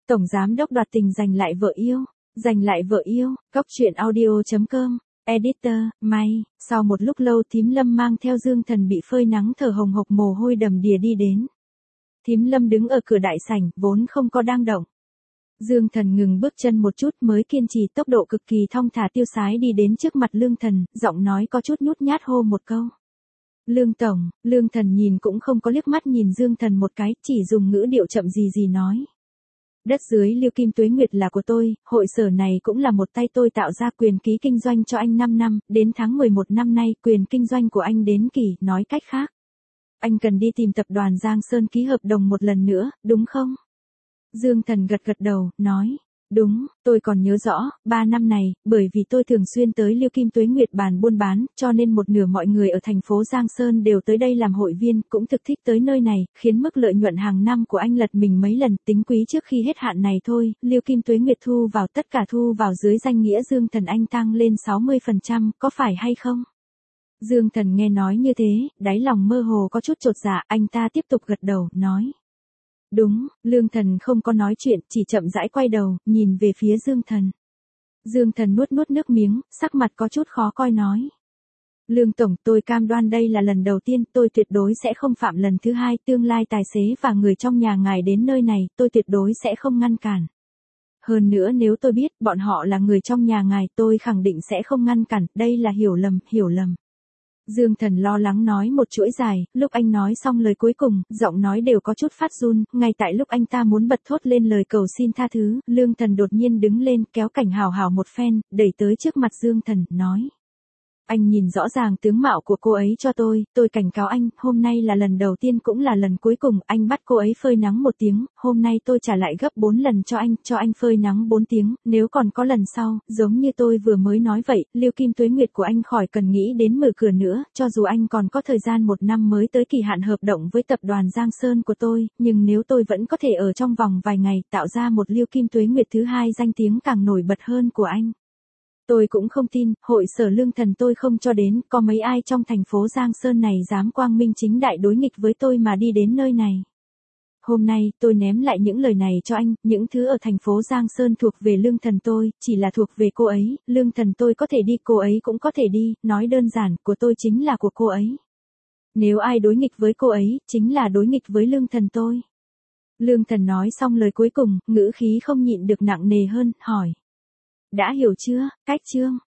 Tổng giám đốc đoạt tình giành lại vợ yêu. Giành lại vợ yêu, Cóc truyện audio.com, editor, May. Sau một lúc lâu Thím Lâm mang theo Dương Thần bị phơi nắng thở hồng hộc mồ hôi đầm đìa đi đến. Thím Lâm đứng ở cửa đại sảnh, vốn không có đang động. Dương Thần ngừng bước chân một chút mới kiên trì tốc độ cực kỳ thong thả tiêu sái đi đến trước mặt Lương Thần, giọng nói có chút nhút nhát hô một câu. Lương Tổng, Lương Thần nhìn cũng không có liếc mắt nhìn Dương Thần một cái, chỉ dùng ngữ điệu chậm gì nói. Đất dưới Liêu Kim Tuế Nguyệt là của tôi, hội sở này cũng là một tay tôi tạo ra, quyền ký kinh doanh cho anh 5 năm, đến tháng 11 năm nay quyền kinh doanh của anh đến kỳ, nói cách khác. Anh cần đi tìm tập đoàn Giang Sơn ký hợp đồng một lần nữa, đúng không? Dương Thần gật đầu, nói. Đúng, tôi còn nhớ rõ, 3 năm này, bởi vì tôi thường xuyên tới Liêu Kim Tuế Nguyệt bàn buôn bán, cho nên một nửa mọi người ở thành phố Giang Sơn đều tới đây làm hội viên, cũng thực thích tới nơi này, khiến mức lợi nhuận hàng năm của anh lật mình mấy lần, tính quý trước khi hết hạn này thôi, Liêu Kim Tuế Nguyệt thu vào tất cả thu vào dưới danh nghĩa Dương Thần anh tăng lên 60%, có phải hay không? Dương Thần nghe nói như thế, đáy lòng mơ hồ có chút chột dạ, anh ta tiếp tục gật đầu, nói. Đúng, Lương Thần không có nói chuyện, chỉ chậm rãi quay đầu, nhìn về phía Dương Thần. Dương Thần nuốt nước miếng, sắc mặt có chút khó coi nói. Lương Tổng, tôi cam đoan đây là lần đầu tiên, tôi tuyệt đối sẽ không phạm lần thứ hai, tương lai tài xế và người trong nhà ngài đến nơi này, tôi tuyệt đối sẽ không ngăn cản. Hơn nữa nếu tôi biết bọn họ là người trong nhà ngài, tôi khẳng định sẽ không ngăn cản, đây là hiểu lầm. Dương Thần lo lắng nói một chuỗi dài, lúc anh nói xong lời cuối cùng, giọng nói đều có chút phát run, ngay tại lúc anh ta muốn bật thốt lên lời cầu xin tha thứ, Lương Thần đột nhiên đứng lên, kéo Cảnh Hào Hào một phen, đẩy tới trước mặt Dương Thần, nói. Anh nhìn rõ ràng tướng mạo của cô ấy cho tôi cảnh cáo anh, hôm nay là lần đầu tiên cũng là lần cuối cùng, anh bắt cô ấy phơi nắng 1 tiếng, hôm nay tôi trả lại gấp 4 lần cho anh phơi nắng 4 tiếng, nếu còn có lần sau, giống như tôi vừa mới nói vậy, Liêu Kim Tuế Nguyệt của anh khỏi cần nghĩ đến mở cửa nữa, cho dù anh còn có thời gian 1 năm mới tới kỳ hạn hợp đồng với tập đoàn Giang Sơn của tôi, nhưng nếu tôi vẫn có thể ở trong vòng vài ngày tạo ra một Liêu Kim Tuế Nguyệt thứ hai danh tiếng càng nổi bật hơn của anh. Tôi cũng không tin, hội sở Lương Thần tôi không cho đến, có mấy ai trong thành phố Giang Sơn này dám quang minh chính đại đối nghịch với tôi mà đi đến nơi này. Hôm nay, tôi ném lại những lời này cho anh, những thứ ở thành phố Giang Sơn thuộc về Lương Thần tôi, chỉ là thuộc về cô ấy, Lương Thần tôi có thể đi, cô ấy cũng có thể đi, nói đơn giản, của tôi chính là của cô ấy. Nếu ai đối nghịch với cô ấy, chính là đối nghịch với Lương Thần tôi. Lương Thần nói xong lời cuối cùng, ngữ khí không nhịn được nặng nề hơn, hỏi. Đã hiểu chưa, Cách Trương?